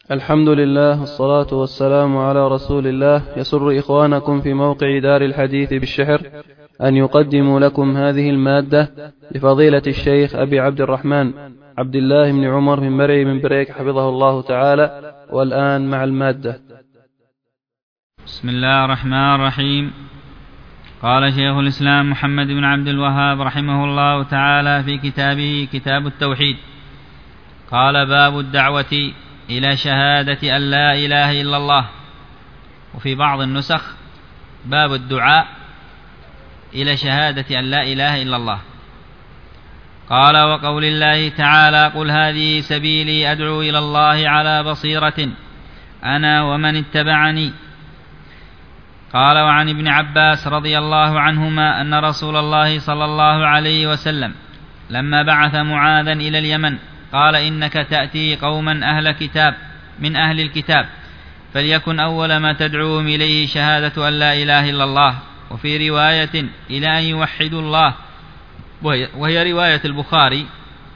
الحمد لله والصلاة والسلام على رسول الله. يسر إخوانكم في موقع دار الحديث بالشحر أن يقدموا لكم هذه المادة لفضيلة الشيخ أبي عبد الرحمن عبد الله بن عمر بن مرعي بن بريك حفظه الله تعالى. والآن مع المادة. بسم الله الرحمن الرحيم. قال شيخ الإسلام محمد بن عبد الوهاب رحمه الله تعالى في كتابه كتاب التوحيد، قال: باب الدعوة إلى شهادة أن لا إله إلا الله. وفي بعض النسخ باب الدعاء إلى شهادة أن لا إله إلا الله. قال: وقول الله تعالى: قل هذه سبيلي أدعو إلى الله على بصيرة أنا ومن اتبعني. قال: وعن ابن عباس رضي الله عنهما أن رسول الله صلى الله عليه وسلم لما بعث معاذا إلى اليمن قال: إنك تأتي قوما أهل كتاب من أهل الكتاب، فليكن أول ما تدعوهم إليه شهادة أن لا إله إلا الله، وفي رواية إلى أن يوحدوا الله، وهي رواية البخاري،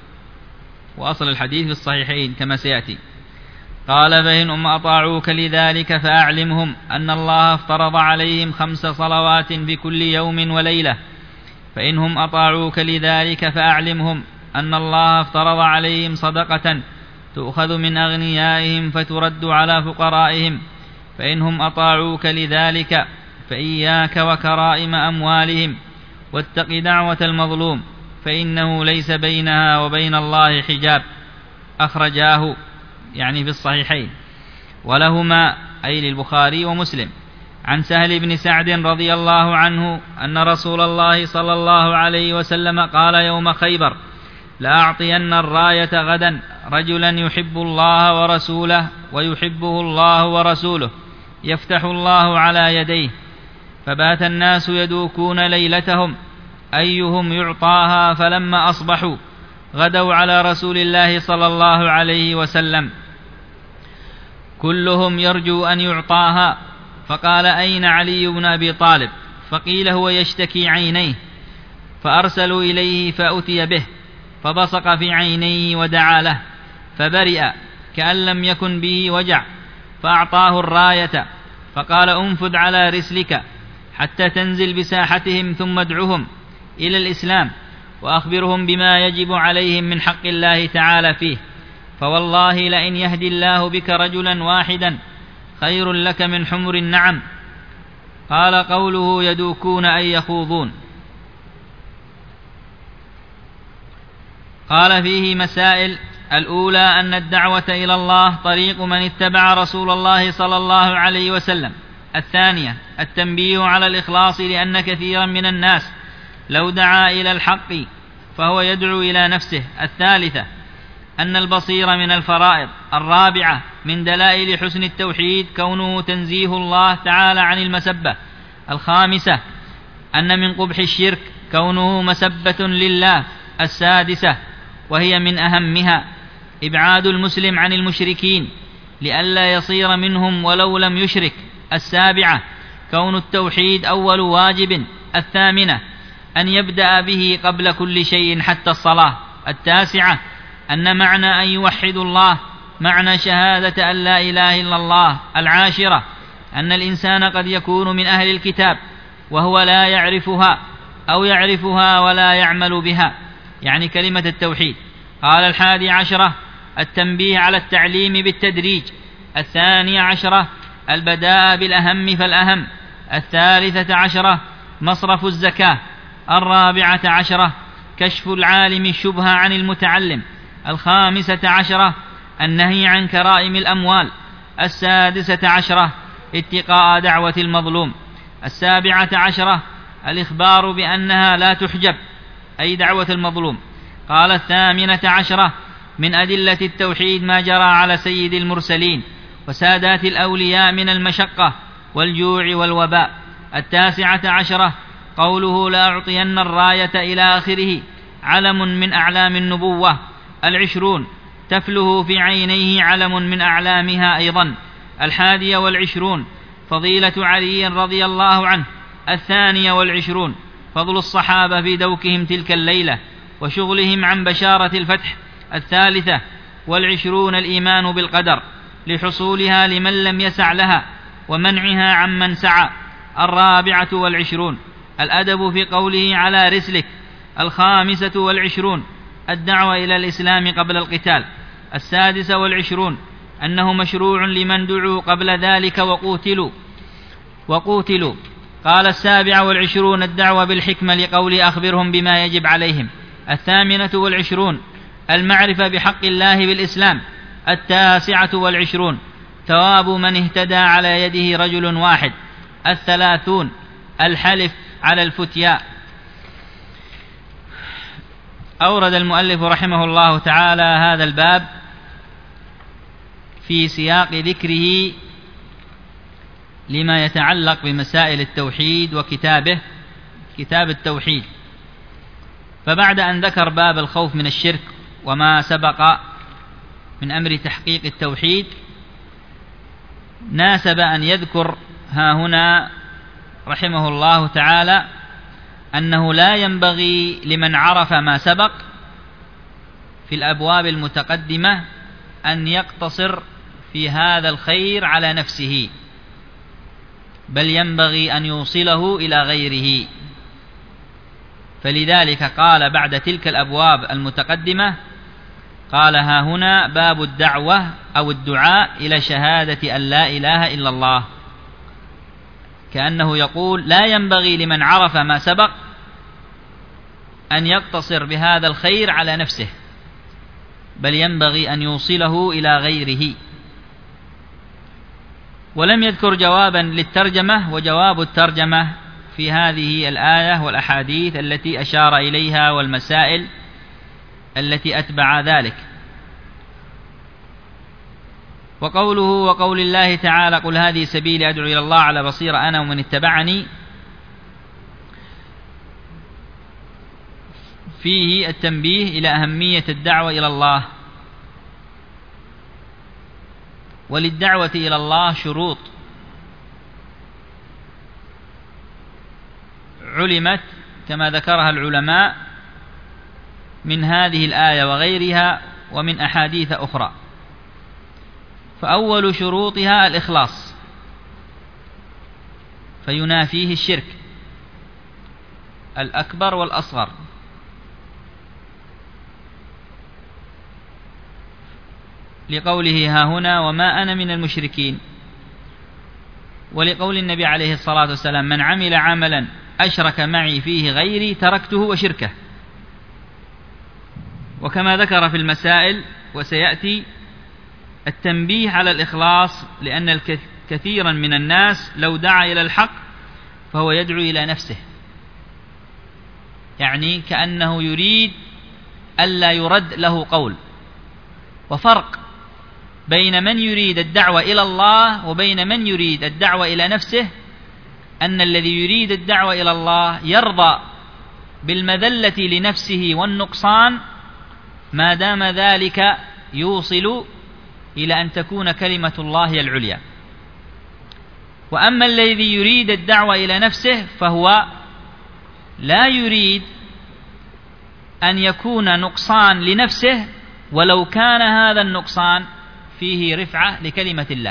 وأصل الحديث في الصحيحين كما سيأتي. قال: فإنهم أطاعوك لذلك فأعلمهم أن الله افترض عليهم 5 صلوات بكل يوم وليلة. فإنهم أطاعوك لذلك فأعلمهم أن الله افترض عليهم صدقة تؤخذ من أغنيائهم فترد على فقرائهم. فإنهم أطاعوك لذلك فإياك وكرائم أموالهم، واتق دعوة المظلوم فإنه ليس بينها وبين الله حجاب. أخرجاه يعني في الصحيحين، ولهما أي للبخاري ومسلم. عن سهل بن سعد رضي الله عنه أن رسول الله صلى الله عليه وسلم قال يوم خيبر: لأعطين الراية غدا رجلا يحب الله ورسوله ويحبه الله ورسوله، يفتح الله على يديه. فبات الناس يدوكون ليلتهم أيهم يعطاها، فلما أصبحوا غدوا على رسول الله صلى الله عليه وسلم كلهم يرجو أن يعطاها. فقال: أين علي بن أبي طالب؟ فقيل: هو يشتكي عينيه. فأرسلوا إليه فأتي به، فبصق في عينيه ودعا له، فبرئ كأن لم يكن به وجع. فأعطاه الراية، فقال: انفذ على رسلك حتى تنزل بساحتهم، ثم ادعهم إلى الإسلام وأخبرهم بما يجب عليهم من حق الله تعالى فيه، فوالله لئن يهدي الله بك رجلا واحدا خير لك من حمر النعم. قال: قوله يدوكون أي يخوضون. قال: فيه مسائل. الأولى أن الدعوة إلى الله طريق من اتبع رسول الله صلى الله عليه وسلم. الثانية التنبيه على الإخلاص، لأن كثيرا من الناس لو دعا إلى الحق فهو يدعو إلى نفسه. الثالثة أن البصير من الفرائض. الرابعة من دلائل حسن التوحيد كونه تنزيه الله تعالى عن المسبة. الخامسة أن من قبح الشرك كونه مسبة لله. السادسة وهي من أهمها إبعاد المسلم عن المشركين لئلا يصير منهم ولو لم يشرك. السابعة كون التوحيد أول واجب. الثامنة أن يبدأ به قبل كل شيء حتى الصلاة. التاسعة أن معنى أن يوحد الله معنى شهادة أن لا إله إلا الله. العاشرة أن الإنسان قد يكون من أهل الكتاب وهو لا يعرفها، أو يعرفها ولا يعمل بها، يعني كلمة التوحيد. قال: 11 التنبيه على التعليم بالتدريج. 12 البداء بالأهم فالأهم. 13 مصرف الزكاة. 14 كشف العالم الشبهة عن المتعلم. 15 النهي عن كرائم الأموال. 16 اتقاء دعوة المظلوم. 17 الإخبار بأنها لا تحجب، أي دعوة المظلوم. قال: 18 من أدلة التوحيد ما جرى على سيد المرسلين وسادات الأولياء من المشقة والجوع والوباء. 19 قوله: لأعطين الراية إلى آخره، علم من أعلام النبوة. 20 تفله في عينيه، علم من أعلامها أيضا. 21 فضيلة علي رضي الله عنه. 22 فضل الصحابة في دوكهم تلك الليلة وشغلهم عن بشارة الفتح. 23 الإيمان بالقدر. لحصولها لمن لم يسع لها ومنعها عمن سعى. 24 الأدب في قوله على رسلك. 25 الدعوة إلى الإسلام قبل القتال. 26 أنه مشروع لمن دعوا قبل ذلك وقوتلوا. قال 27 الدعوة بالحكمة لقول أخبرهم بما يجب عليهم. 28 المعرفة بحق الله بالإسلام. 29 ثواب من اهتدى على يده رجل واحد. 30 الحلف على الفتياء. أورد المؤلف رحمه الله تعالى هذا الباب في سياق ذكره لما يتعلق بمسائل التوحيد وكتابه، كتاب التوحيد. فبعد أن ذكر باب الخوف من الشرك وما سبق من أمر تحقيق التوحيد، ناسب أن يذكر ها هنا رحمه الله تعالى أنه لا ينبغي لمن عرف ما سبق في الأبواب المتقدمة أن يقتصر في هذا الخير على نفسه، بل ينبغي أن يوصله إلى غيره. فلذلك قال بعد تلك الأبواب المتقدمة، قال ها هنا باب الدعوة أو الدعاء إلى شهادة أن لا إله إلا الله، كأنه يقول لا ينبغي لمن عرف ما سبق أن يقتصر بهذا الخير على نفسه، بل ينبغي أن يوصله إلى غيره. ولم يذكر جوابا للترجمة، وجواب الترجمة في هذه الآية والأحاديث التي أشار إليها والمسائل التي أتبع ذلك. وقوله وقول الله تعالى قل هذه سبيلي أدعو إلى الله على بصيرة أنا ومن اتبعني، فيه التنبيه إلى أهمية الدعوة إلى الله. وللدعوة إلى الله شروط علمت كما ذكرها العلماء من هذه الآية وغيرها ومن أحاديث أخرى. فأول شروطها الإخلاص، فينافيه الشرك الأكبر والأصغر. لقوله ها هنا وما أنا من المشركين، ولقول النبي عليه الصلاة والسلام من عمل عملا أشرك معي فيه غيري تركته وشركه. وكما ذكر في المسائل وسيأتي التنبيه على الإخلاص، لأن كثيرا من الناس لو دعا إلى الحق فهو يدعو إلى نفسه، يعني كأنه يريد ألا يرد له قول. وفرق بين من يريد الدعوة إلى الله وبين من يريد الدعوة إلى نفسه، أن الذي يريد الدعوة إلى الله يرضى بالمذلة لنفسه والنقصان ما دام ذلك يوصل إلى أن تكون كلمة الله هي العليا. وأما الذي يريد الدعوة إلى نفسه فهو لا يريد أن يكون نقصان لنفسه ولو كان هذا النقصان فيه رفعة لكلمة الله،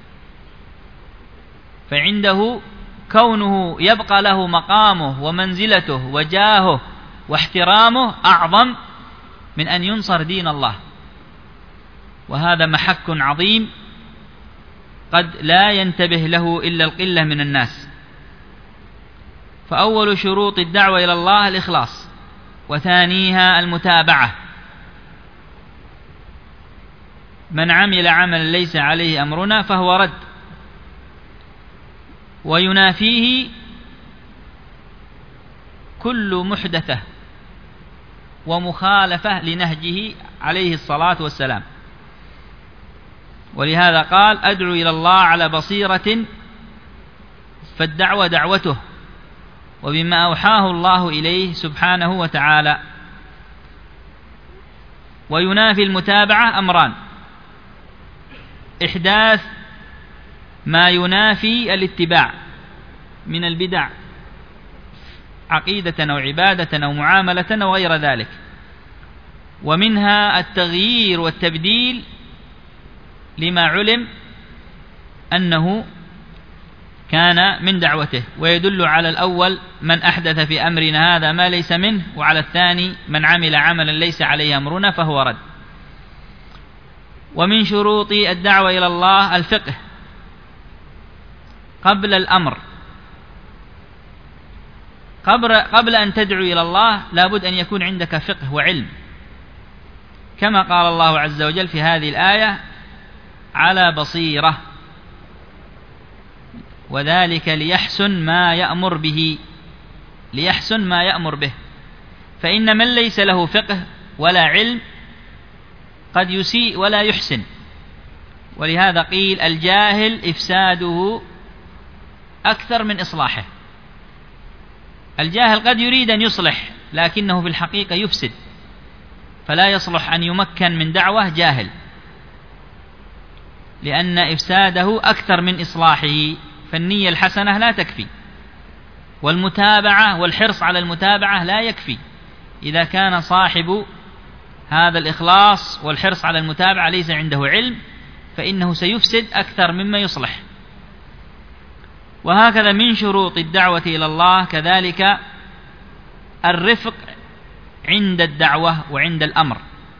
فعنده كونه يبقى له مقامه ومنزلته وجاهه واحترامه أعظم من أن ينصر دين الله. وهذا محك عظيم قد لا ينتبه له إلا القلة من الناس. فأول شروط الدعوة إلى الله الإخلاص، وثانيها المتابعة. من عمل عملا ليس عليه أمرنا فهو رد. وينافيه كل محدثة ومخالفة لنهجه عليه الصلاة والسلام. ولهذا قال أدعو إلى الله على بصيرة، فالدعوة دعوته وبما أوحاه الله إليه سبحانه وتعالى. وينافي المتابعة أمران: إحداث ما ينافي الاتباع من البدع عقيدة أو عبادة أو معاملة أو غير ذلك، ومنها التغيير والتبديل لما علم أنه كان من دعوته، ويدل على الأول من أحدث في أمرنا هذا ما ليس منه، وعلى الثاني من عمل عملا ليس عليه أمرنا فهو رد. ومن شروط الدعوة إلى الله الفقه قبل الأمر. قبل أن تدعو إلى الله لابد أن يكون عندك فقه وعلم، كما قال الله عز وجل في هذه الآية: على بصيرة، وذلك ليحسن ما يأمر به، ليحسن ما يأمر به. فإن من ليس له فقه ولا علم قد يسيء ولا يحسن، ولهذا قيل: الجاهل إفساده أكثر من إصلاحه. الجاهل قد يريد أن يصلح لكنه في الحقيقة يفسد، فلا يصلح أن يمكن من دعوة جاهل، لأن إفساده أكثر من إصلاحه. فالنية الحسنة لا تكفي، والمتابعة والحرص على المتابعة لا يكفي. إذا كان صاحب هذا الإخلاص والحرص على المتابعة ليس عنده علم فإنه سيفسد أكثر مما يصلح. وهكذا من شروط الدعوة إلى الله كذلك الرفق عند الدعوة وعند الأمر.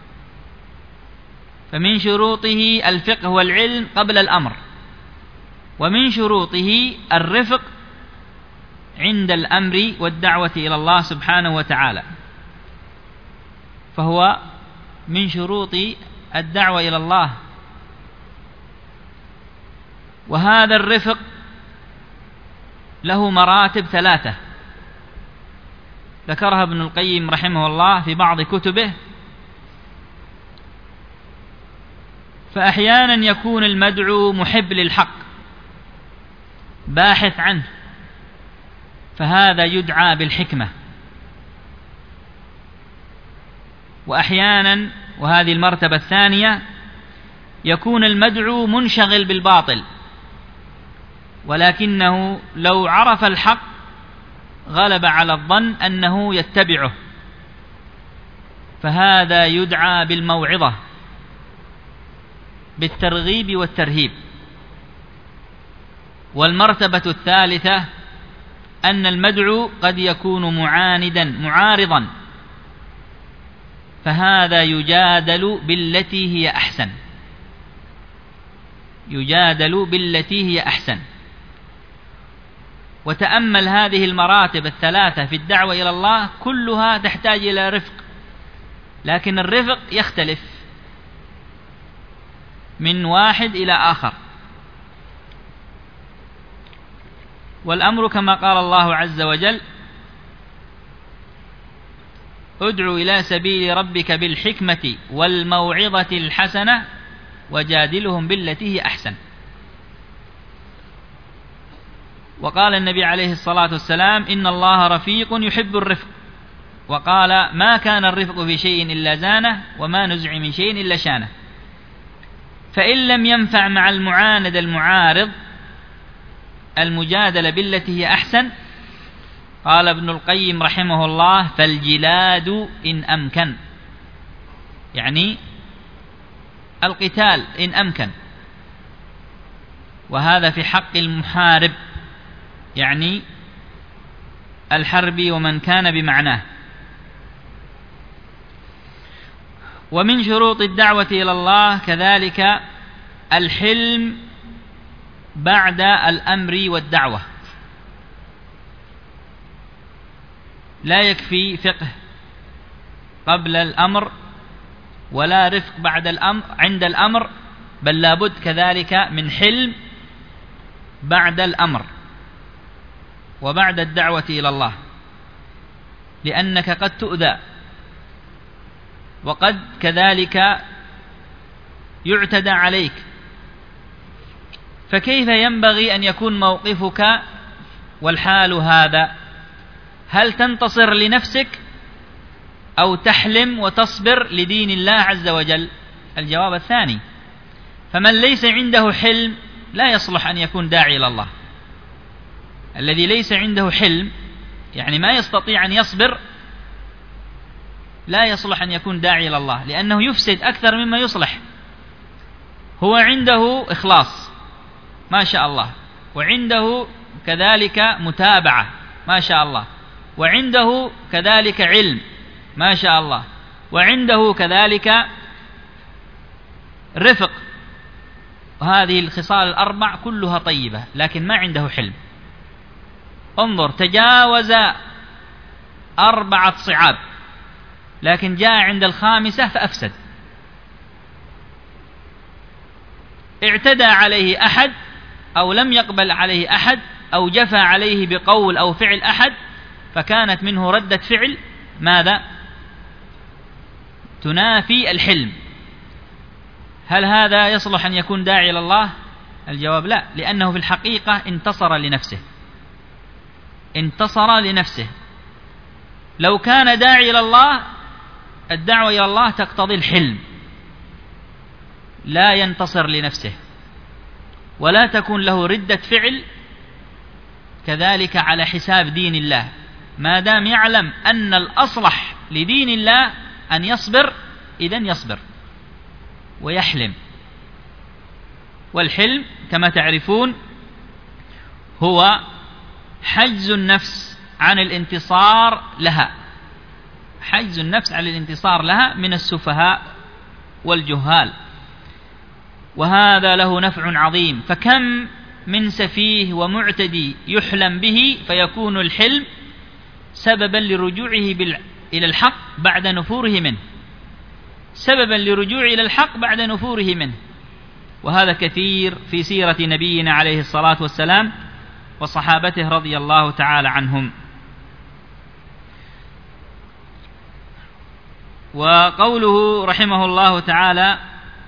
فمن شروطه الفقه والعلم قبل الأمر، ومن شروطه الرفق عند الأمر والدعوة إلى الله سبحانه وتعالى، فهو من شروط الدعوة إلى الله. وهذا الرفق له مراتب ثلاثة ذكرها ابن القيم رحمه الله في بعض كتبه. فأحيانا يكون المدعو محب للحق باحث عنه، فهذا يدعى بالحكمة. وأحيانا، وهذه المرتبة الثانية، يكون المدعو منشغل بالباطل، ولكنه لو عرف الحق غلب على الظن أنه يتبعه، فهذا يدعى بالموعظة، بالترغيب والترهيب. والمرتبة الثالثة أن المدعو قد يكون معاندا معارضا، فهذا يجادل بالتي هي أحسن، يجادل بالتي هي أحسن. وتأمل هذه المراتب الثلاثة في الدعوة إلى الله كلها تحتاج إلى رفق، لكن الرفق يختلف من واحد إلى آخر. والأمر كما قال الله عز وجل: ادع إلى سبيل ربك بالحكمة والموعظة الحسنة وجادلهم بالتي هي أحسن. وقال النبي عليه الصلاة والسلام: إن الله رفيق يحب الرفق. وقال: ما كان الرفق في شيء إلا زانه، وما نزع من شيء إلا شانه. فإن لم ينفع مع المعاند المعارض المجادلة بالتي هي أحسن، قال ابن القيم رحمه الله: فالجلاد إن أمكن، يعني القتال إن أمكن. وهذا في حق المحارب، يعني الحرب ومن كان بمعناه. ومن شروط الدعوة إلى الله كذلك الحلم بعد الأمر والدعوة. لا يكفي فقه قبل الأمر ولا رفق بعد الأمر عند الأمر، بل لابد كذلك من حلم بعد الأمر وبعد الدعوة إلى الله، لأنك قد تؤذى، وقد كذلك يعتدى عليك. فكيف ينبغي أن يكون موقفك والحال هذا؟ هل تنتصر لنفسك أو تحلم وتصبر لدين الله عز وجل؟ الجواب الثاني. فمن ليس عنده حلم لا يصلح أن يكون داعي إلى الله. الذي ليس عنده حلم، يعني ما يستطيع أن يصبر، لا يصلح أن يكون داعي إلى الله، لأنه يفسد أكثر مما يصلح. هو عنده إخلاص ما شاء الله، وعنده كذلك متابعة ما شاء الله، وعنده كذلك علم ما شاء الله، وعنده كذلك رفق، وهذه الخصال الأربع كلها طيبة، لكن ما عنده حلم. انظر، تجاوز 4 صعاب، لكن جاء عند الخامسة فأفسد. اعتدى عليه أحد أو لم يقبل عليه أحد أو جفى عليه بقول أو فعل أحد، فكانت منه ردة فعل ماذا؟ تنافي الحلم. هل هذا يصلح أن يكون داعي إلى الله؟ الجواب لا، لأنه في الحقيقة انتصر لنفسه، انتصر لنفسه. لو كان داعي إلى الله، الدعوة إلى الله تقتضي الحلم، لا ينتصر لنفسه، ولا تكون له ردة فعل كذلك على حساب دين الله، ما دام يعلم أن الأصلح لدين الله أن يصبر، إذن يصبر ويحلم. والحلم كما تعرفون هو حجز النفس عن الانتصار لها، حجز النفس عن الانتصار لها من السفهاء والجهال، وهذا له نفع عظيم. فكم من سفيه ومعتدي يحلم به، فيكون الحلم سببا لرجوعه إلى الحق بعد نفوره منه، سببا لرجوع إلى الحق بعد نفوره منه. وهذا كثير في سيرة نبينا عليه الصلاة والسلام وصحابته رضي الله تعالى عنهم. وقوله رحمه الله تعالى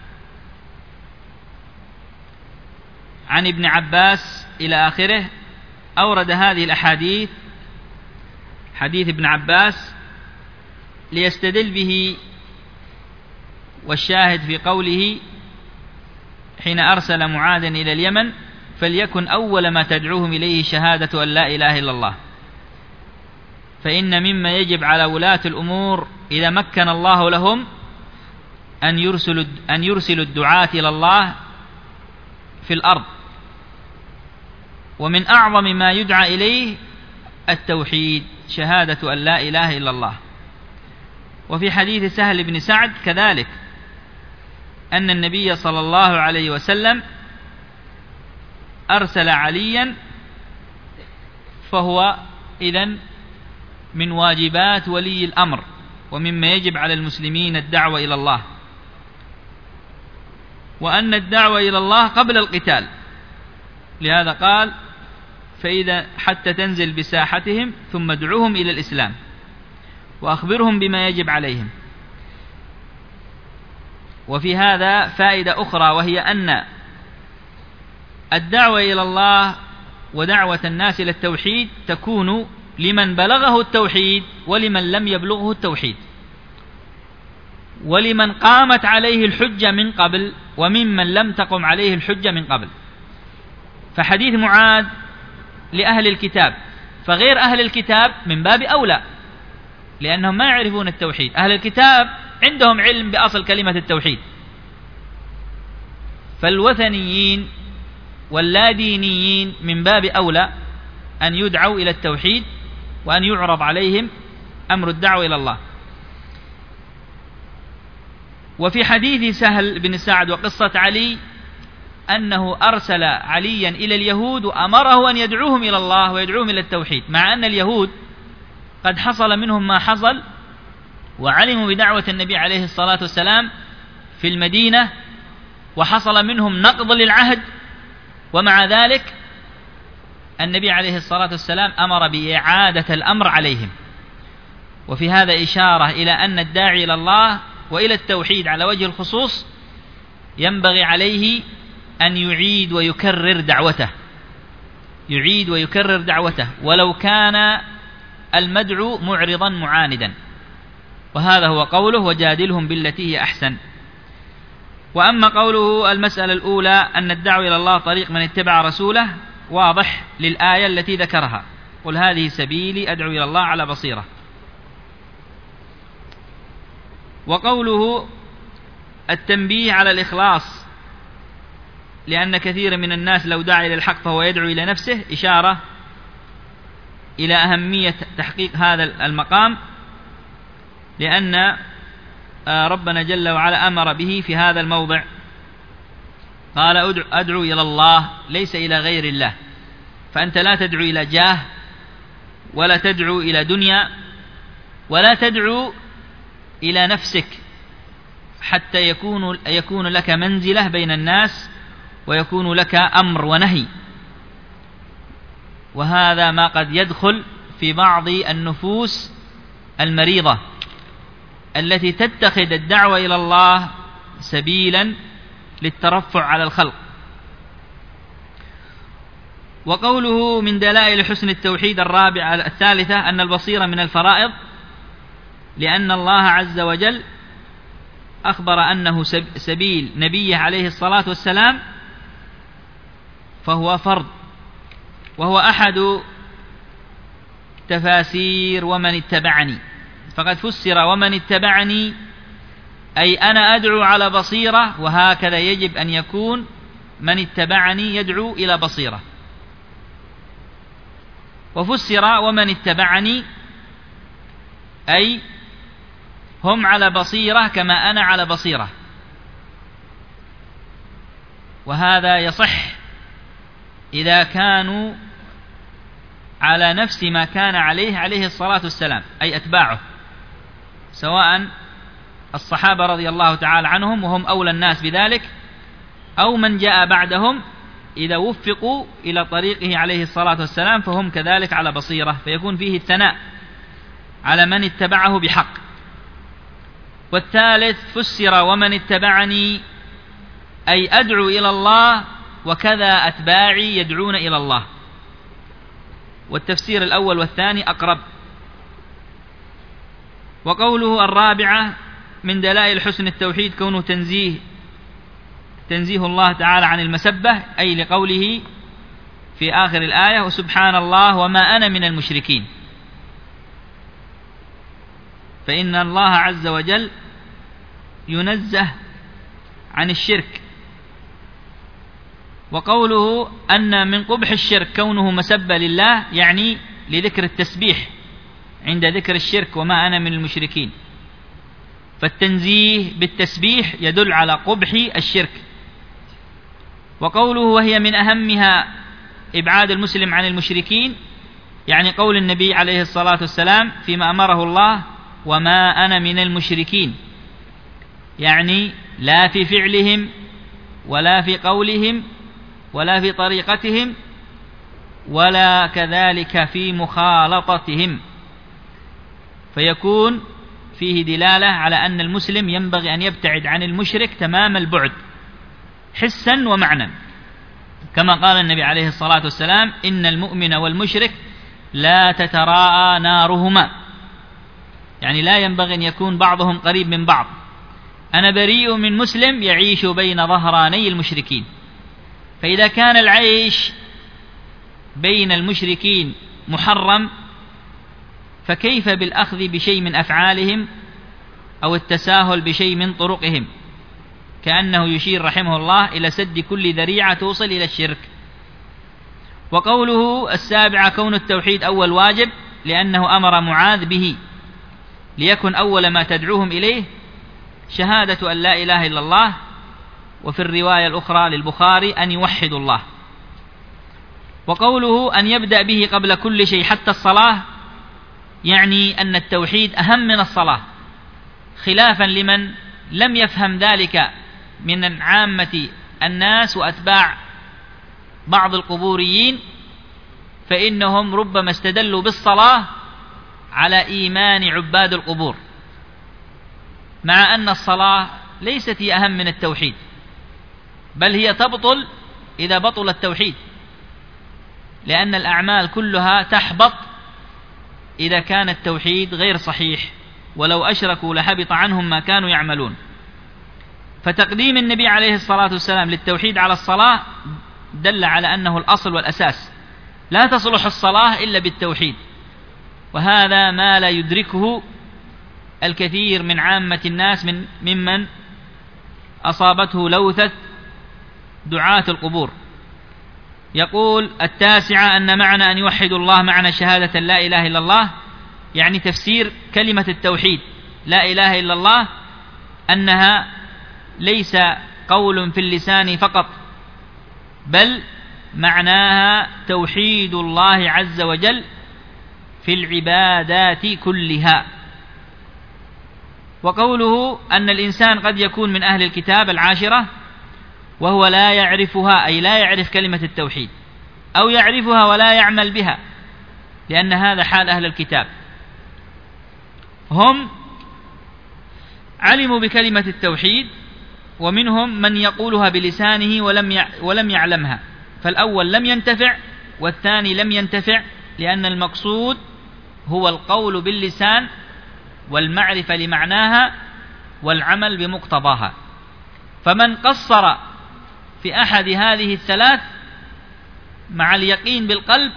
عن ابن عباس إلى آخره، أورد هذه الأحاديث، حديث ابن عباس، ليستدل به، والشاهد في قوله حين أرسل معاذا إلى اليمن فليكن أول ما تدعوهم إليه شهادة أن لا إله إلا الله، فإن مما يجب على ولاة الأمور إذا مكن الله لهم أن يرسلوا الدعاة إلى الله في الأرض، ومن أعظم ما يدعى إليه التوحيد، شهادة أن لا إله إلا الله. وفي حديث سهل بن سعد كذلك أن النبي صلى الله عليه وسلم أرسل عليا، فهو إذن من واجبات ولي الأمر ومما يجب على المسلمين الدعوة إلى الله، وأن الدعوة إلى الله قبل القتال، لهذا قال فإذا حتى تنزل بساحتهم ثم ادعوهم إلى الإسلام وأخبرهم بما يجب عليهم. وفي هذا فائدة أخرى، وهي أن الدعوة إلى الله ودعوة الناس إلى التوحيد تكون لمن بلغه التوحيد ولمن لم يبلغه التوحيد، ولمن قامت عليه الحجة من قبل وممن لم تقم عليه الحجة من قبل. فحديث معاذ لأهل الكتاب، فغير أهل الكتاب من باب أولى، لأنهم ما يعرفون التوحيد. أهل الكتاب عندهم علم بأصل كلمة التوحيد، فالوثنيين واللادينيين من باب أولى أن يدعوا إلى التوحيد وأن يعرض عليهم أمر الدعوة إلى الله. وفي حديث سهل بن سعد وقصة علي أنه أرسل عليا إلى اليهود وأمره أن يدعوهم إلى الله ويدعوهم إلى التوحيد، مع أن اليهود قد حصل منهم ما حصل وعلموا بدعوة النبي عليه الصلاة والسلام في المدينة، وحصل منهم نقض للعهد، ومع ذلك النبي عليه الصلاة والسلام أمر بإعادة الأمر عليهم. وفي هذا إشارة إلى أن الداعي إلى الله وإلى التوحيد على وجه الخصوص ينبغي عليه أن يعيد ويكرر دعوته، يعيد ويكرر دعوته ولو كان المدعو معرضا معاندا. وهذا هو قوله وجادلهم بالتي هي أحسن. وأما قوله المسألة الأولى أن الدعوة إلى الله طريق من اتبع رسوله، واضح للآية التي ذكرها، قل هذه سبيلي أدعو إلى الله على بصيرة. وقوله التنبيه على الإخلاص لأن كثير من الناس لو دعا إلى الحق فهو يدعو إلى نفسه، إشارة إلى أهمية تحقيق هذا المقام، لأن ربنا جل وعلا أمر به في هذا الموضع، قال أدعو إلى الله ليس إلى غير الله. فأنت لا تدعو إلى جاه، ولا تدعو إلى دنيا، ولا تدعو إلى نفسك، حتى يكون لك منزلة بين الناس، ويكون لك أمر ونهي. وهذا ما قد يدخل في بعض النفوس المريضة التي تتخذ الدعوة إلى الله سبيلا للترفع على الخلق. وقوله من دلائل حسن التوحيد الثالثة أن البصيرة من الفرائض، لأن الله عز وجل أخبر أنه سبيل نبيه عليه الصلاة والسلام، فهو فرض، وهو أحد تفاسير ومن اتبعني. فقد فسر ومن اتبعني أي أنا أدعو على بصيرة، وهكذا يجب أن يكون من اتبعني يدعو إلى بصيرة. وفسر ومن اتبعني أي هم على بصيرة كما أنا على بصيرة. وهذا يصح إذا كانوا على نفس ما كان عليه الصلاة والسلام، أي أتباعه، سواء الصحابة رضي الله تعالى عنهم وهم أولى الناس بذلك، أو من جاء بعدهم إذا وفقوا إلى طريقه عليه الصلاة والسلام فهم كذلك على بصيرة، فيكون فيه الثناء على من اتبعه بحق. والثالث فسر ومن اتبعني أي أدعو إلى الله، وكذا أتباعي يدعون إلى الله. والتفسير الأول والثاني أقرب. وقوله الرابعة من دلائل حسن التوحيد كونه تنزيه الله تعالى عن المسبة، أي لقوله في آخر الآية وسبحان الله وما أنا من المشركين، فإن الله عز وجل ينزه عن الشرك. وقوله أن من قبح الشرك كونه مسبة لله، يعني لذكر التسبيح عند ذكر الشرك وما أنا من المشركين، فالتنزيه بالتسبيح يدل على قبح الشرك. وقوله وهي من أهمها إبعاد المسلم عن المشركين، يعني قول النبي عليه الصلاة والسلام فيما أمره الله وما أنا من المشركين، يعني لا في فعلهم ولا في قولهم ولا في طريقتهم ولا كذلك في مخالطتهم، فيكون فيه دلالة على أن المسلم ينبغي أن يبتعد عن المشرك تمام البعد حسا ومعنى، كما قال النبي عليه الصلاة والسلام إن المؤمن والمشرك لا تتراءى نارهما، يعني لا ينبغي أن يكون بعضهم قريب من بعض. أنا بريء من مسلم يعيش بين ظهراني المشركين، فإذا كان العيش بين المشركين محرم، فكيف بالأخذ بشيء من أفعالهم أو التساهل بشيء من طرقهم؟ كأنه يشير رحمه الله إلى سد كل ذريعة توصل إلى الشرك. وقوله السابعة كون التوحيد أول واجب، لأنه أمر معاذ به ليكن أول ما تدعوهم إليه شهادة أن لا إله إلا الله، وفي الرواية الأخرى للبخاري أن يوحدوا الله. وقوله أن يبدأ به قبل كل شيء حتى الصلاة، يعني أن التوحيد أهم من الصلاة، خلافا لمن لم يفهم ذلك من عامة الناس وأتباع بعض القبوريين، فإنهم ربما استدلوا بالصلاة على إيمان عباد القبور، مع أن الصلاة ليست هي أهم من التوحيد، بل هي تبطل إذا بطل التوحيد، لأن الأعمال كلها تحبط إذا كان التوحيد غير صحيح، ولو أشركوا لحبط عنهم ما كانوا يعملون. فتقديم النبي عليه الصلاة والسلام للتوحيد على الصلاة دل على أنه الأصل والأساس، لا تصلح الصلاة إلا بالتوحيد، وهذا ما لا يدركه الكثير من عامة الناس ممن أصابته لوثة دعاة القبور. يقول: 9 أن معنى أن يوحدوا الله معنى شهادة لا إله إلا الله، يعني تفسير كلمة التوحيد لا إله إلا الله أنها ليس قول في اللسان فقط، بل معناها توحيد الله عز وجل في العبادات كلها. وقوله أن الإنسان قد يكون من أهل الكتاب 10 وهو لا يعرفها، أي لا يعرف كلمة التوحيد، أو يعرفها ولا يعمل بها، لأن هذا حال أهل الكتاب. هم علموا بكلمة التوحيد، ومنهم من يقولها بلسانه ولم يعلمها، فالأول لم ينتفع والثاني لم ينتفع، لأن المقصود هو القول باللسان والمعرفة لمعناها والعمل بمقتضاها. فمن قصر في أحد هذه الثلاث مع اليقين بالقلب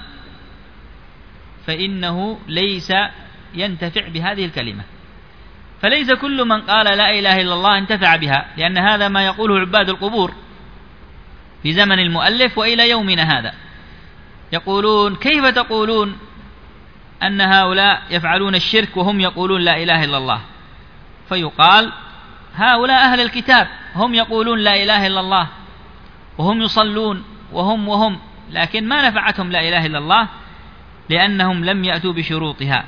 فإنه ليس ينتفع بهذه الكلمة. فليس كل من قال لا إله إلا الله انتفع بها، لأن هذا ما يقوله عباد القبور في زمن المؤلف وإلى يومنا هذا. يقولون: كيف تقولون أن هؤلاء يفعلون الشرك وهم يقولون لا إله إلا الله؟ فيقال: هؤلاء أهل الكتاب هم يقولون لا إله إلا الله وهم يصلون وهم لكن ما نفعتهم لا إله إلا الله، لأنهم لم يأتوا بشروطها.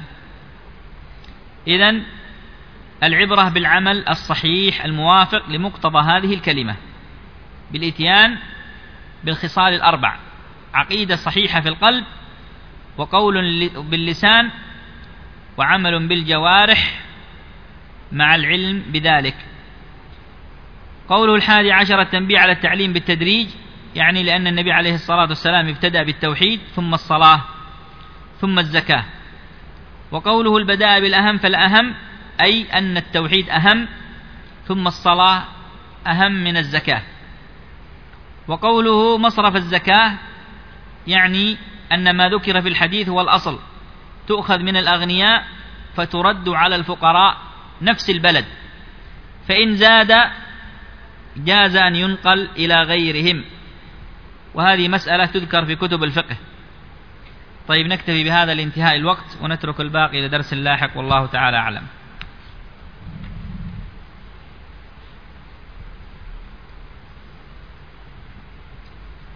إذن العبرة بالعمل الصحيح الموافق لمقتضى هذه الكلمة، بالإتيان بالخصال 4: عقيدة صحيحة في القلب، وقول باللسان، وعمل بالجوارح مع العلم بذلك. قوله 11: التنبيه على التعليم بالتدريج، يعني لأن النبي عليه الصلاة والسلام ابتدأ بالتوحيد ثم الصلاة ثم الزكاة. وقوله البداء بالأهم فالأهم، أي أن التوحيد أهم ثم الصلاة أهم من الزكاة. وقوله مصرف الزكاة، يعني أن ما ذكر في الحديث هو الأصل، تؤخذ من الأغنياء فترد على الفقراء نفس البلد، فإن زاد جاز أن ينقل إلى غيرهم، وهذه مسألة تذكر في كتب الفقه. طيب، نكتفي بهذا لانتهاء الوقت ونترك الباقي لدرس لاحق، والله تعالى أعلم.